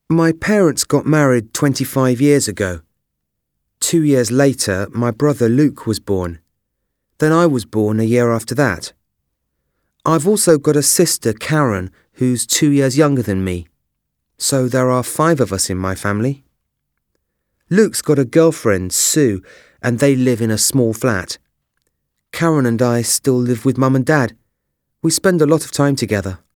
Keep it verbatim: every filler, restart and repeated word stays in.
My parents got married twenty-five years ago. Two years later, my brother Luke was born. Then I was born a year after that. I've also got a sister, Karen, who's two years younger than me. So there are five of us in my family. Luke's got a girlfriend, Sue, and they live in a small flat. Karen and I still live with Mum and Dad. We spend a lot of time together.